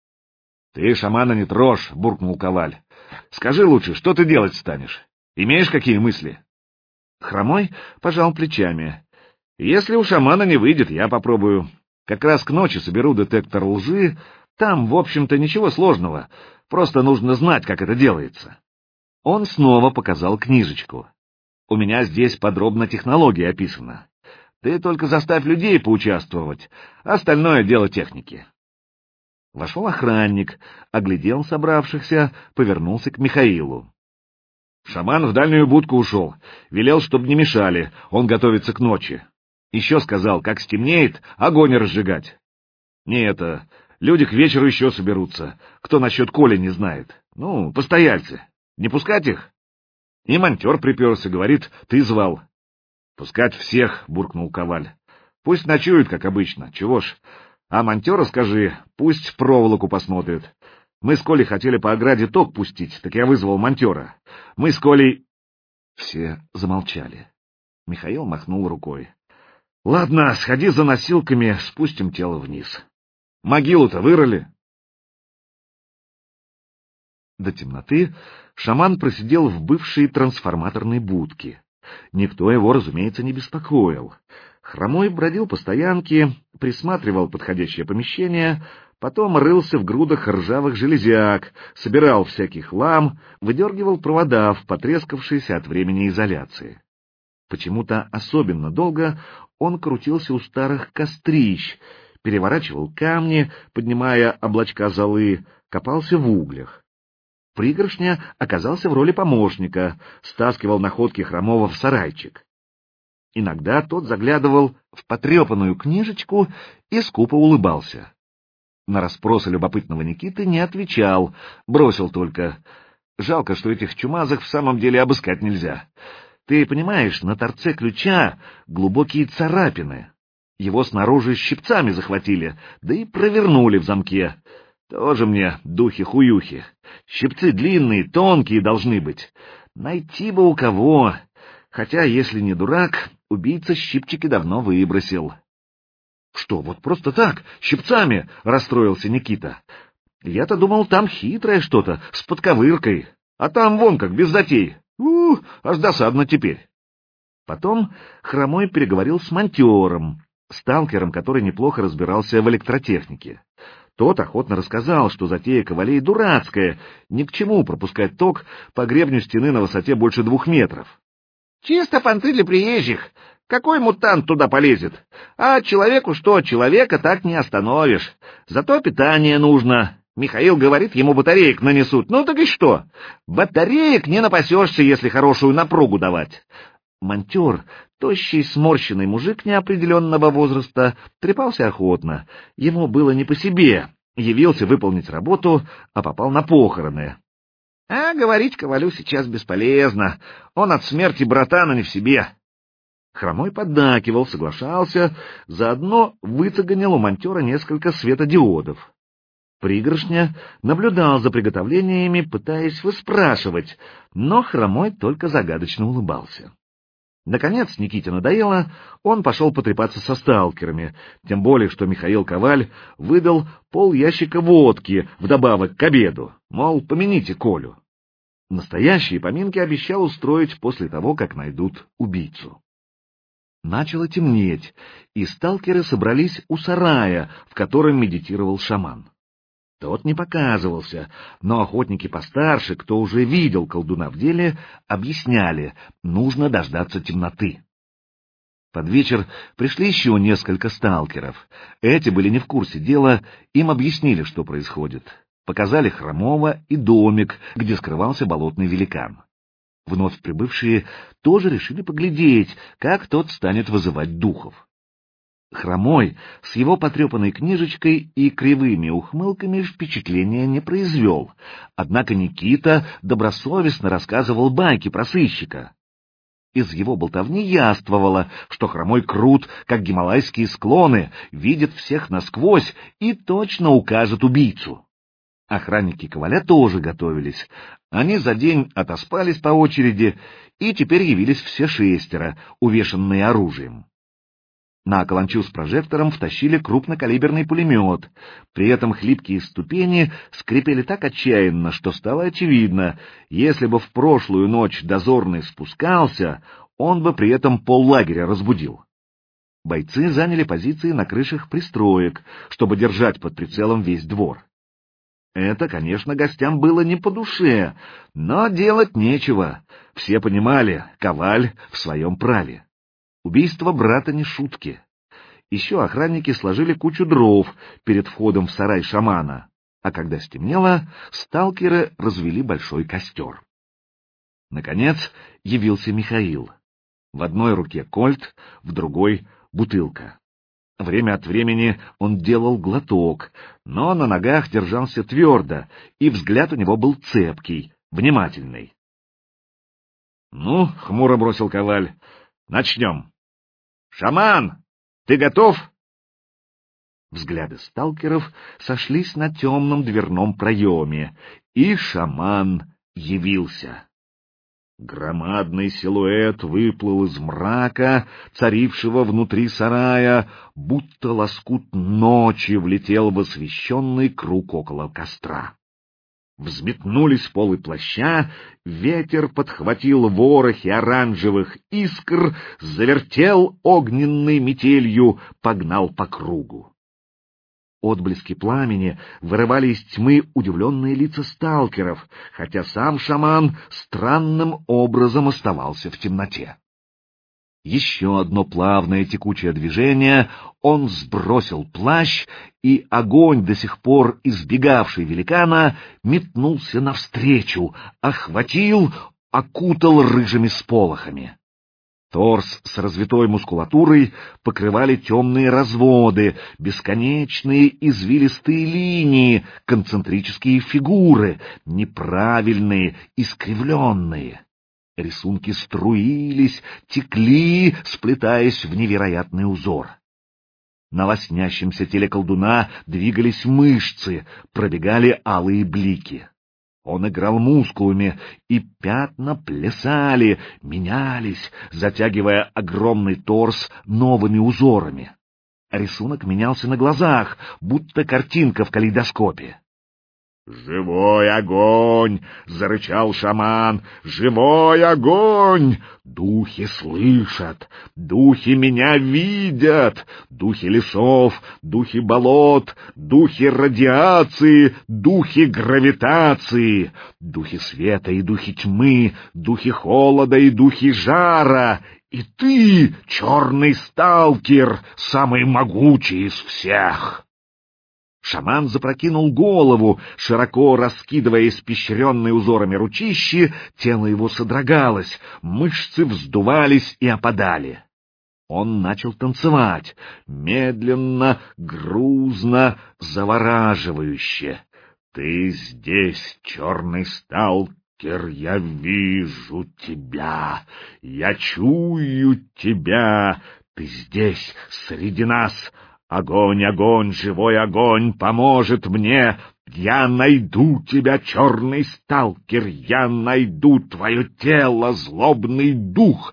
— Ты шамана не трожь, — буркнул Коваль. — Скажи лучше, что ты делать станешь? Имеешь какие мысли? Хромой пожал плечами. — Если у шамана не выйдет, я попробую. Как раз к ночи соберу детектор лжи. Там, в общем-то, ничего сложного. Просто нужно знать, как это делается. Он снова показал книжечку. У меня здесь подробно технология описана. Ты только заставь людей поучаствовать, остальное дело техники. Вошел охранник, оглядел собравшихся, повернулся к Михаилу. Шаман в дальнюю будку ушел, велел, чтобы не мешали, он готовится к ночи. Еще сказал, как стемнеет, огонь разжигать. Не это, люди к вечеру еще соберутся, кто насчет Коли не знает. Ну, постояльцы, не пускать их? И монтер приперся, говорит, ты звал. — Пускать всех, — буркнул Коваль. — Пусть ночуют, как обычно, чего ж. А монтера скажи, пусть проволоку посмотрит. Мы с Колей хотели по ограде ток пустить, так я вызвал монтера. Мы с Колей... Все замолчали. Михаил махнул рукой. — Ладно, сходи за носилками, спустим тело вниз. Могилу-то вырыли. До темноты шаман просидел в бывшей трансформаторной будке. Никто его, разумеется, не беспокоил. Хромой бродил по стоянке, присматривал подходящее помещение, потом рылся в грудах ржавых железяк, собирал всякий хлам, выдергивал провода в потрескавшейся от времени изоляции. Почему-то особенно долго он крутился у старых кострищ, переворачивал камни, поднимая облачка золы, копался в углях. Пригоршня оказался в роли помощника, стаскивал находки Хромова в сарайчик. Иногда тот заглядывал в потрепанную книжечку и скупо улыбался. На расспросы любопытного Никиты не отвечал, бросил только: «Жалко, что этих чумазых в самом деле обыскать нельзя. Ты понимаешь, на торце ключа глубокие царапины. Его снаружи щипцами захватили, да и провернули в замке. Тоже мне духи-хуюхи. Щипцы длинные, тонкие должны быть. Найти бы у кого. Хотя, если не дурак, убийца щипчики давно выбросил». «Что, вот просто так, щипцами?» — расстроился Никита. «Я-то думал, там хитрое что-то, с подковыркой. А там вон как, без затей. Аж досадно теперь». Потом Хромой переговорил с монтером. сталкером, который неплохо разбирался в электротехнике. Тот охотно рассказал, что затея Ковалей дурацкая, ни к чему пропускать ток по гребню стены на высоте больше 2 метров. Чисто понты для приезжих. Какой мутант туда полезет? А человеку что, человека так не остановишь. Зато питание нужно. Михаил говорит, ему батареек нанесут. Ну так и что? Батареек не напасешься, если хорошую напругу давать. Монтер, тощий сморщенный мужик неопределенного возраста, трепался охотно. Ему было не по себе. Явился выполнить работу, а попал на похороны. А говорить Ковалю сейчас бесполезно. Он от смерти братана не в себе. Хромой поддакивал, соглашался, заодно выцеганил у монтера несколько светодиодов. Пригоршня наблюдал за приготовлениями, пытаясь выспрашивать, но Хромой только загадочно улыбался. Наконец Никите надоело, он пошел потрепаться со сталкерами, тем более, что Михаил Коваль выдал пол-ящика водки вдобавок к обеду, мол, помяните Колю. Настоящие поминки обещал устроить после того, как найдут убийцу. Начало темнеть, и сталкеры собрались у сарая, в котором медитировал шаман. Тот не показывался, но охотники постарше, кто уже видел колдуна в деле, объясняли, нужно дождаться темноты. Под вечер пришли еще несколько сталкеров. Эти были не в курсе дела, им объяснили, что происходит. Показали Хромого и домик, где скрывался болотный великан. Вновь прибывшие тоже решили поглядеть, как тот станет вызывать духов. Хромой с его потрепанной книжечкой и кривыми ухмылками впечатления не произвел, однако Никита добросовестно рассказывал байки про сыщика. Из его болтовни яствовало, что Хромой крут, как гималайские склоны, видит всех насквозь и точно укажет убийцу. Охранники Коваля тоже готовились. Они за день отоспались по очереди, и теперь явились все 6, увешанные оружием. На каланчу с прожектором втащили крупнокалиберный пулемет. При этом хлипкие ступени скрипели так отчаянно, что стало очевидно, если бы в прошлую ночь дозорный спускался, он бы при этом поллагеря разбудил. Бойцы заняли позиции на крышах пристроек, чтобы держать под прицелом весь двор. Это, конечно, гостям было не по душе, но делать нечего. Все понимали, Коваль в своем праве. Убийство брата не шутки. Еще охранники сложили кучу дров перед входом в сарай шамана, а когда стемнело, сталкеры развели большой костер. Наконец явился Михаил. В одной руке кольт, в другой — бутылка. Время от времени он делал глоток, но на ногах держался твердо, и взгляд у него был цепкий, внимательный. — Ну, — хмуро бросил Коваль, — начнем. — Шаман, ты готов? Взгляды сталкеров сошлись на темном дверном проеме, и шаман явился. Громадный силуэт выплыл из мрака, царившего внутри сарая, будто лоскут ночи влетел в освещенный круг около костра. Взметнулись полы плаща, ветер подхватил ворохи оранжевых искр, завертел огненной метелью, погнал по кругу. Отблески пламени вырывали из тьмы удивленные лица сталкеров, хотя сам шаман странным образом оставался в темноте. Еще одно плавное текучее движение, он сбросил плащ, и огонь, до сих пор избегавший великана, метнулся навстречу, охватил, окутал рыжими сполохами. Торс с развитой мускулатурой покрывали темные разводы, бесконечные извилистые линии, концентрические фигуры, неправильные, искривленные. Рисунки струились, текли, сплетаясь в невероятный узор. На лоснящемся теле колдуна двигались мышцы, пробегали алые блики. Он играл мускулами, и пятна плясали, менялись, затягивая огромный торс новыми узорами. Рисунок менялся на глазах, будто картинка в калейдоскопе. «Живой огонь!» — зарычал шаман. «Живой огонь! Духи слышат, духи меня видят, духи лесов, духи болот, духи радиации, духи гравитации, духи света и духи тьмы, духи холода и духи жара. И ты, черный сталкер, самый могучий из всех!» Шаман запрокинул голову, широко раскидывая испещренные узорами ручищи, тело его содрогалось, мышцы вздувались и опадали. Он начал танцевать, медленно, грузно, завораживающе. «Ты здесь, черный сталкер, я вижу тебя, я чую тебя, ты здесь, среди нас». Огонь, огонь, живой огонь поможет мне. Я найду тебя, черный сталкер, я найду твое тело, злобный дух.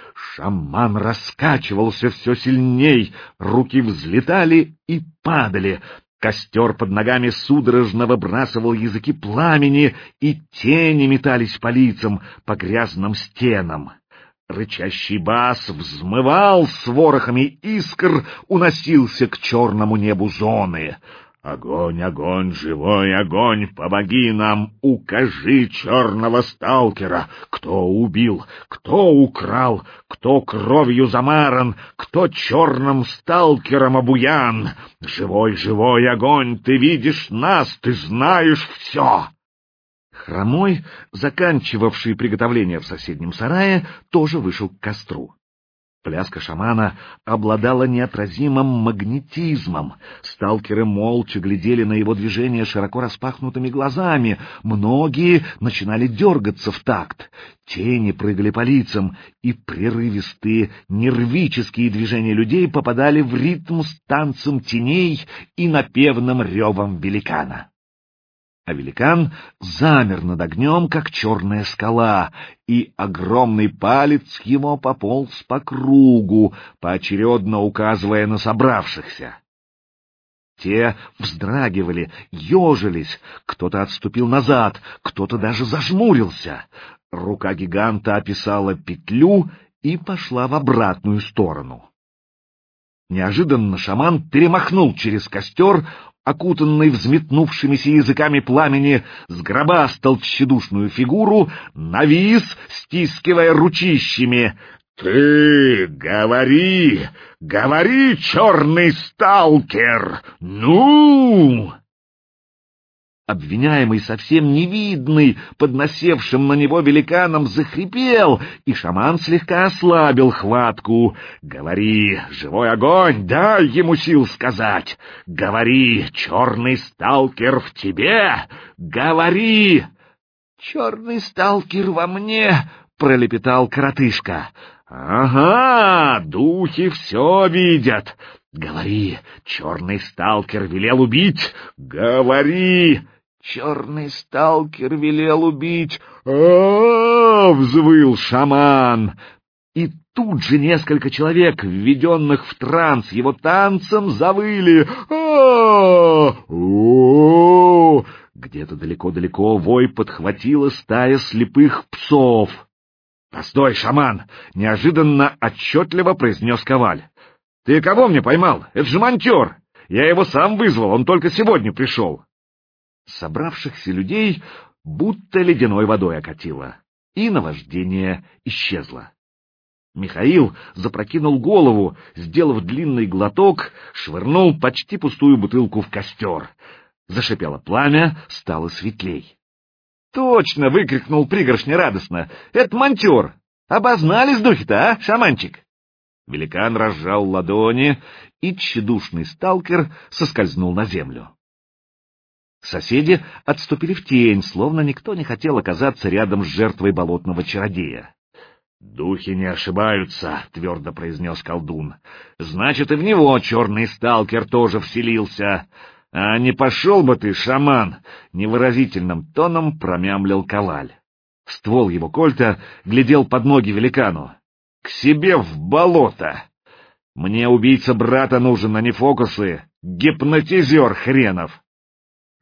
Шаман раскачивался все сильней, руки взлетали и падали. Костер под ногами судорожно выбрасывал языки пламени, и тени метались по лицам, по грязным стенам. Рычащий бас взмывал с ворохами искр, уносился к черному небу зоны. «Огонь, огонь, живой огонь, помоги нам, укажи черного сталкера! Кто убил, кто украл, кто кровью замаран, кто черным сталкером обуян? Живой, живой огонь, ты видишь нас, ты знаешь все!» Хромой, заканчивавший приготовление в соседнем сарае, тоже вышел к костру. Пляска шамана обладала неотразимым магнетизмом. Сталкеры молча глядели на его движения широко распахнутыми глазами. Многие начинали дергаться в такт. Тени прыгали по лицам, и прерывистые, нервические движения людей попадали в ритм с танцем теней и напевным ревом великана. А великан замер над огнем, как черная скала, и огромный палец его пополз по кругу, поочередно указывая на собравшихся. Те вздрагивали, ежились, кто-то отступил назад, кто-то даже зажмурился. Рука гиганта описала петлю и пошла в обратную сторону. Неожиданно шаман перемахнул через костер, окутанный взметнувшимися языками пламени, сгробастал тщедушную фигуру, навис, стискивая ручищами. «Ты говори, говори, черный сталкер! Ну!» Обвиняемый, совсем невидный, подносевшим на него великаном, захрипел, и шаман слегка ослабил хватку. «Говори, живой огонь, дай ему сил сказать! Говори, черный сталкер в тебе! Говори!» «Черный сталкер во мне!» — пролепетал коротышка. «Ага, духи все видят! Говори, черный сталкер велел убить! Говори!» «Черный сталкер велел убить!» взвыл шаман. И тут же несколько человек, введенных в транс его танцем, завыли. Где-то далеко-далеко вой подхватила стая слепых псов. «Постой, шаман!» — неожиданно отчетливо произнес Коваль. «Ты кого мне поймал? Это же монтер! Я его сам вызвал, он только сегодня пришел!» Собравшихся людей будто ледяной водой окатило, и наваждение исчезло. Михаил запрокинул голову, сделав длинный глоток, швырнул почти пустую бутылку в костер. Зашипело пламя, стало светлей. «Точно!» — выкрикнул пригоршня радостно. «Это монтер! Обознались духи-то, а, шаманчик?» Великан разжал ладони, и тщедушный сталкер соскользнул на землю. Соседи отступили в тень, словно никто не хотел оказаться рядом с жертвой болотного чародея. «Духи не ошибаются», — твердо произнес колдун. «Значит, и в него черный сталкер тоже вселился. А не пошел бы ты, шаман!» — невыразительным тоном промямлил Коваль. Ствол его кольта глядел под ноги великану. «К себе в болото! Мне убийца брата нужен, а не фокусы! Гипнотизер хренов!»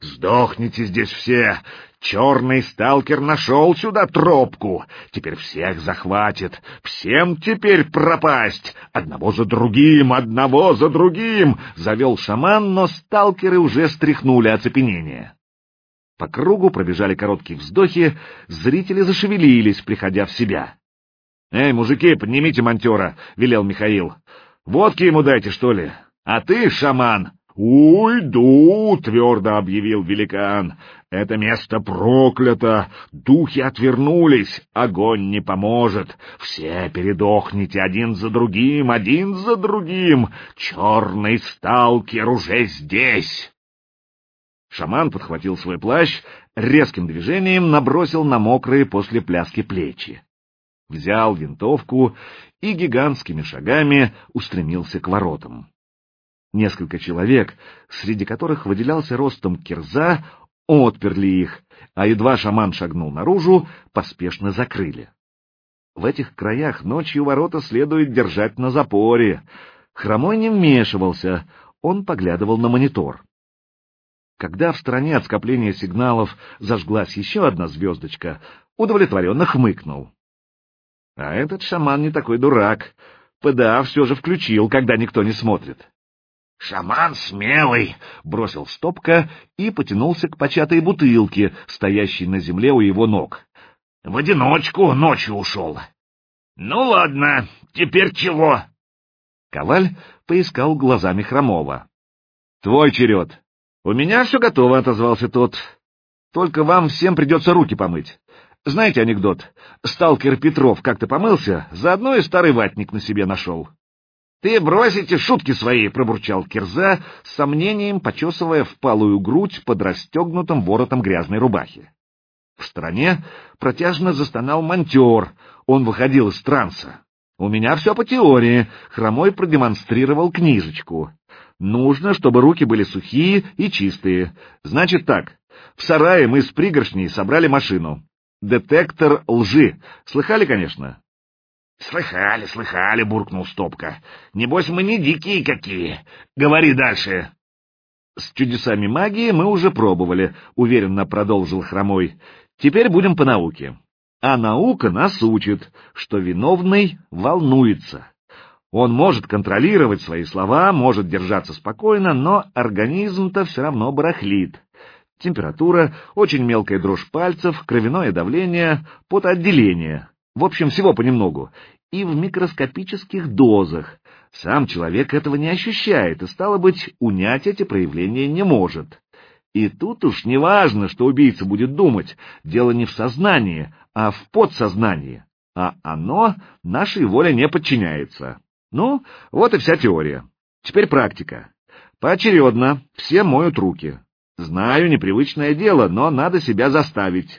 Сдохните здесь все! Черный сталкер нашел сюда тропку! Теперь всех захватит! Всем теперь пропасть! Одного за другим, одного за другим!» — завел шаман, но сталкеры уже стряхнули оцепенение. По кругу пробежали короткие вздохи, зрители зашевелились, приходя в себя. «Эй, мужики, поднимите монтера!» — велел Михаил. «Водки ему дайте, что ли? А ты, шаман...» «Уйду!» — твердо объявил великан. «Это место проклято! Духи отвернулись! Огонь не поможет! Все передохните один за другим, один за другим! Черный сталкер уже здесь!» Шаман подхватил свой плащ, резким движением набросил на мокрые после пляски плечи. Взял винтовку и гигантскими шагами устремился к воротам. Несколько человек, среди которых выделялся ростом кирза, отперли их, а едва шаман шагнул наружу, поспешно закрыли. В этих краях ночью ворота следует держать на запоре. Хромой не вмешивался, он поглядывал на монитор. Когда в стороне от скопления сигналов зажглась еще одна звездочка, удовлетворенно хмыкнул. А этот шаман не такой дурак. ПДА все же включил, когда никто не смотрит. «Шаман смелый!» — бросил Стопка и потянулся к початой бутылке, стоящей на земле у его ног. «В одиночку ночью ушел. Ну ладно, теперь чего?» Коваль поискал глазами Хромова. «Твой черед!» «У меня все готово», — отозвался тот. «Только вам всем придется руки помыть. Знаете анекдот? Сталкер Петров как-то помылся, заодно и старый ватник на себе нашел». «Ты брось эти шутки свои!» — пробурчал кирза, с сомнением почесывая впалую грудь под расстегнутым воротом грязной рубахи. В стороне протяжно застонал монтер, он выходил из транса. «У меня все по теории», — Хромой продемонстрировал книжечку. «Нужно, чтобы руки были сухие и чистые. Значит так, в сарае мы с пригоршней собрали машину. Детектор лжи. Слыхали, конечно?» «Слыхали», — буркнул Стопка. «Небось, мы не дикие какие. Говори дальше». «С чудесами магии мы уже пробовали», — уверенно продолжил Хромой. «Теперь будем по науке. А наука нас учит, что виновный волнуется. Он может контролировать свои слова, может держаться спокойно, но организм-то все равно барахлит. Температура, очень мелкая дрожь пальцев, кровяное давление, потоотделение. В общем, всего понемногу. И в микроскопических дозах. Сам человек этого не ощущает, и, стало быть, унять эти проявления не может. И тут уж не важно, что убийца будет думать. Дело не в сознании, а в подсознании. А оно нашей воле не подчиняется. Ну, вот и вся теория. Теперь практика. Поочередно все моют руки. Знаю, непривычное дело, но надо себя заставить.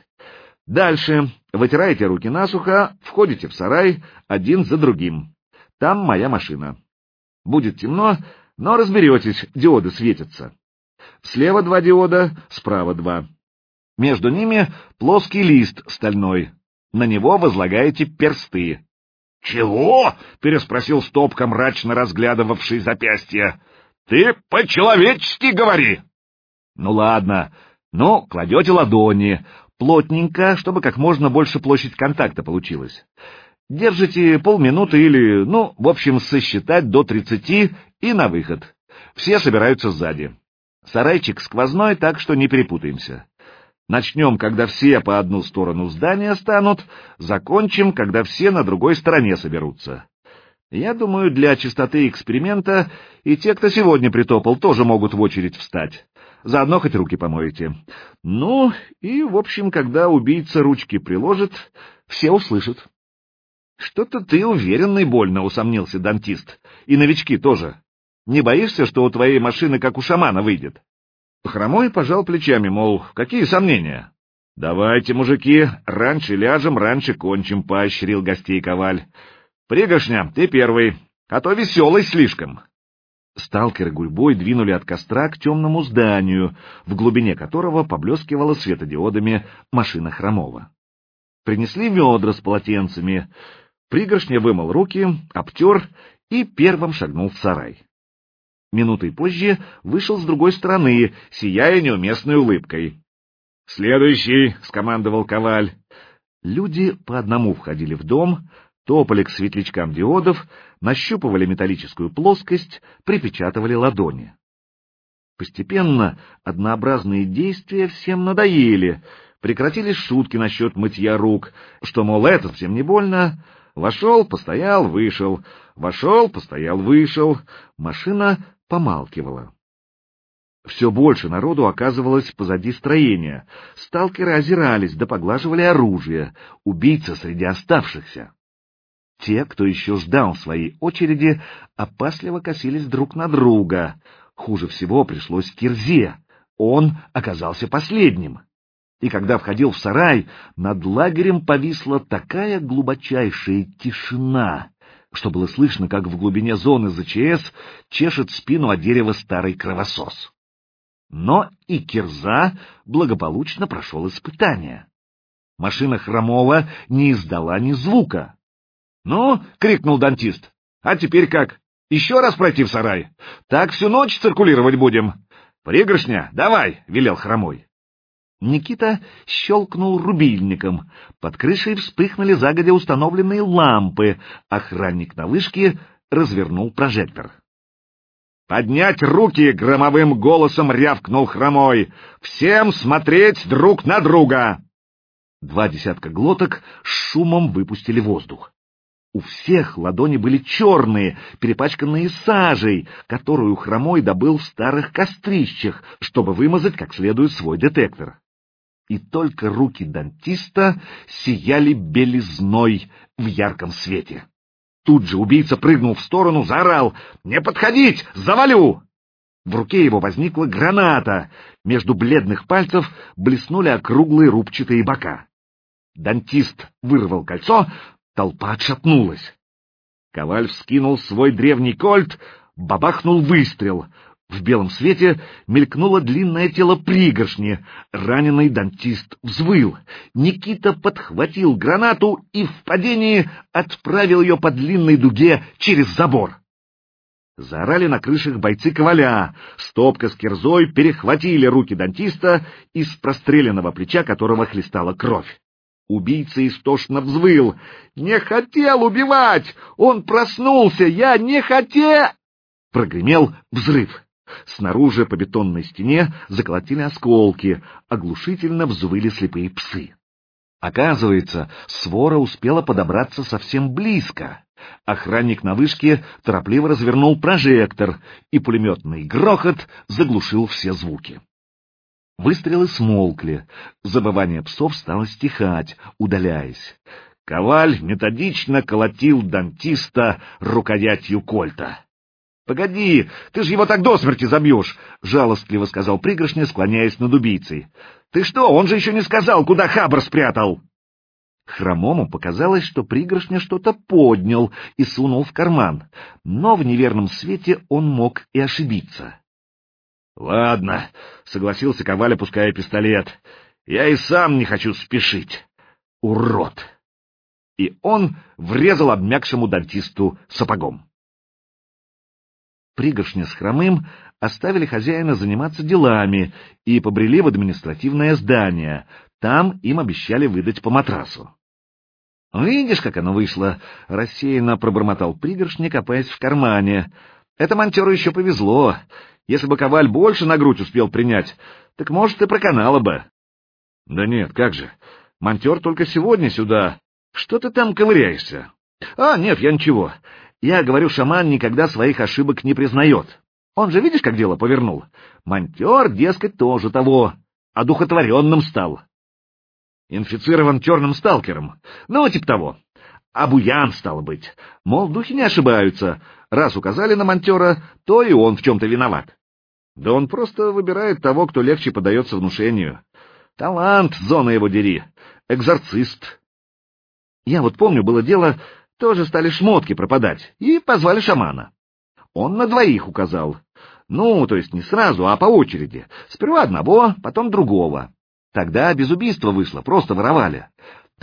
Дальше вытираете руки насухо, входите в сарай один за другим. Там моя машина. Будет темно, но разберетесь, диоды светятся. Слева 2 диода, справа 2. Между ними плоский лист стальной. На него возлагаете персты. «Чего?» — переспросил Стопка, мрачно разглядывавший запястье. «Ты по-человечески говори!» «Ну ладно. Ну, кладете ладони. Плотненько, чтобы как можно больше площадь контакта получилась. Держите полминуты или, в общем, сосчитать до 30 и на выход. Все собираются сзади. Сарайчик сквозной, так что не перепутаемся. Начнем, когда все по одну сторону здания станут, закончим, когда все на другой стороне соберутся. Я думаю, для чистоты эксперимента и те, кто сегодня притопал, тоже могут в очередь встать. Заодно хоть руки помоете. Ну, и, в общем, когда убийца ручки приложит, все услышат». «Что-то ты уверенный больно», — усомнился дантист. «И новички тоже. Не боишься, что у твоей машины как у шамана выйдет?» Хромой пожал плечами, мол, какие сомнения? «Давайте, мужики, раньше ляжем, раньше кончим», — поощрил гостей Коваль. «Пригоршня, ты первый, а то веселый слишком». Сталкеры гурьбой двинули от костра к темному зданию, в глубине которого поблескивала светодиодами машина Хромова. Принесли ведра с полотенцами. Пригоршня вымыл руки, обтер и первым шагнул в сарай. Минутой позже вышел с другой стороны, сияя неуместной улыбкой. «Следующий!» — скомандовал Коваль. Люди по одному входили в дом, топали к светлячкам диодов, нащупывали металлическую плоскость, припечатывали ладони. Постепенно однообразные действия всем надоели, прекратились шутки насчет мытья рук, что, мол, это совсем не больно. Вошел, постоял, вышел, вошел, постоял, вышел. Машина помалкивала. Все больше народу оказывалось позади строения. Сталкеры озирались да поглаживали оружие, убийца среди оставшихся. Те, кто еще ждал своей очереди, опасливо косились друг на друга. Хуже всего пришлось Кирзе. Он оказался последним. И когда входил в сарай, над лагерем повисла такая глубочайшая тишина, что было слышно, как в глубине зоны ЗЧС чешет спину о дерево старый кровосос. Но и Кирза благополучно прошел испытание. Машина Хромова не издала ни звука. «Ну!» — крикнул дантист. «А теперь как? Еще раз пройти в сарай? Так всю ночь циркулировать будем?» «Пригоршня, давай!» — велел Хромой. Никита щелкнул рубильником. Под крышей вспыхнули загодя установленные лампы. Охранник на вышке развернул прожектор. «Поднять руки!» — громовым голосом рявкнул Хромой. «Всем смотреть друг на друга!» 20 глоток с шумом выпустили воздух. У всех ладони были черные, перепачканные сажей, которую Хромой добыл в старых кострищах, чтобы вымазать как следует свой детектор. И только руки дантиста сияли белизной в ярком свете. Тут же убийца прыгнул в сторону, заорал: «Не подходить! Завалю!» В руке его возникла граната, между бледных пальцев блеснули округлые рубчатые бока. Дантист вырвал кольцо, толпа отшатнулась. Коваль вскинул свой древний кольт, бабахнул выстрел. В белом свете мелькнуло длинное тело пригоршни. Раненый дантист взвыл. Никита подхватил гранату и в падении отправил ее по длинной дуге через забор. Заорали на крышах бойцы Коваля. Стопка с кирзой перехватили руки дантиста, из простреленного плеча которого хлестала кровь. Убийца истошно взвыл. «Не хотел убивать! Он проснулся! Я не хотел!» Прогремел взрыв. Снаружи по бетонной стене заколотили осколки, оглушительно взвыли слепые псы. Оказывается, свора успела подобраться совсем близко. Охранник на вышке торопливо развернул прожектор, и пулеметный грохот заглушил все звуки. Выстрелы смолкли, завывание псов стало стихать, удаляясь. Коваль методично колотил дантиста рукоятью кольта. «Погоди, ты ж его так до смерти забьешь!» — жалостливо сказал пригоршня, склоняясь над убийцей. «Ты что, он же еще не сказал, куда хабр спрятал!» Хромому показалось, что пригоршня что-то поднял и сунул в карман, но в неверном свете он мог и ошибиться. «Ладно», — согласился Коваль, опуская пистолет, — «я и сам не хочу спешить. Урод!» И он врезал обмякшему дантисту сапогом. Пригоршня с Хромым оставили хозяина заниматься делами и побрели в административное здание. Там им обещали выдать по матрасу. «Видишь, как оно вышло?» — рассеянно пробормотал пригоршня, копаясь в кармане. «Это монтеру еще повезло. Если бы Коваль больше на грудь успел принять, так, может, и проканало бы». «Да нет, как же. Монтер только сегодня сюда. Что ты там ковыряешься?» «А, нет, я ничего. Я говорю, шаман никогда своих ошибок не признает. Он же, видишь, как дело повернул? Монтер, дескать, тоже того, одухотворенным стал. Инфицирован черным сталкером. Ну, типа того. А буян, стало быть. Мол, духи не ошибаются. Раз указали на монтера, то и он в чем-то виноват. Да он просто выбирает того, кто легче поддается внушению. Талант, зона его дери. Экзорцист. Я вот помню, было дело, тоже стали шмотки пропадать, и позвали шамана. Он на двоих указал. Ну, то есть не сразу, а по очереди. Сперва одного, потом другого. Тогда без убийства вышло, просто воровали.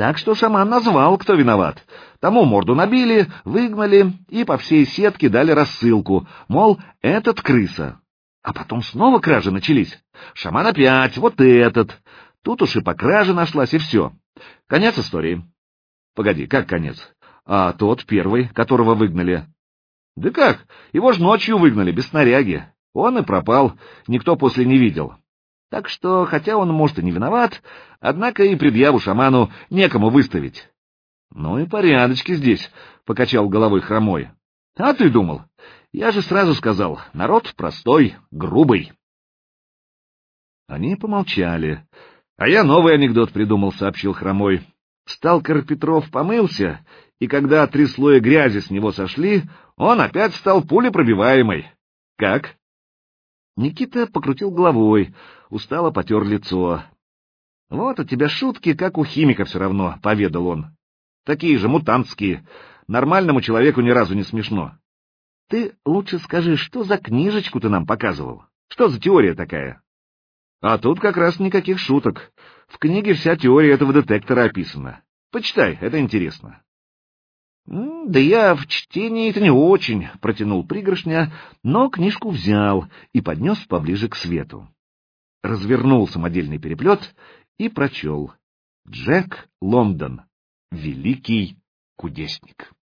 Так что шаман назвал, кто виноват. Тому морду набили, выгнали и по всей сетке дали рассылку, мол, этот крыса. А потом снова кражи начались. Шаман опять, вот этот. Тут уж и по краже нашлась, и все. Конец истории. Погоди, как конец? А тот первый, которого выгнали? Да как, его ж ночью выгнали, без снаряги. Он и пропал, никто после не видел. Так что, хотя он, может, и не виноват, однако и предъяву шаману некому выставить. — Ну и порядочки здесь, — покачал головой Хромой. — А ты думал? Я же сразу сказал, народ простой, грубый. Они помолчали. — А я новый анекдот придумал, — сообщил Хромой. Сталкер Петров помылся, и когда 3 слоя грязи с него сошли, он опять стал пулепробиваемый. Как? Никита покрутил головой, устало потер лицо. — Вот у тебя шутки, как у химика все равно, — поведал он. — Такие же мутантские. Нормальному человеку ни разу не смешно. Ты лучше скажи, что за книжечку ты нам показывал? Что за теория такая? А тут как раз никаких шуток. В книге вся теория этого детектора описана. Почитай, это интересно. — Да я в чтении-то не очень, — протянул Пригоршня, но книжку взял и поднес поближе к свету. Развернул самодельный переплет и прочел. Джек Лондон. Великий кудесник.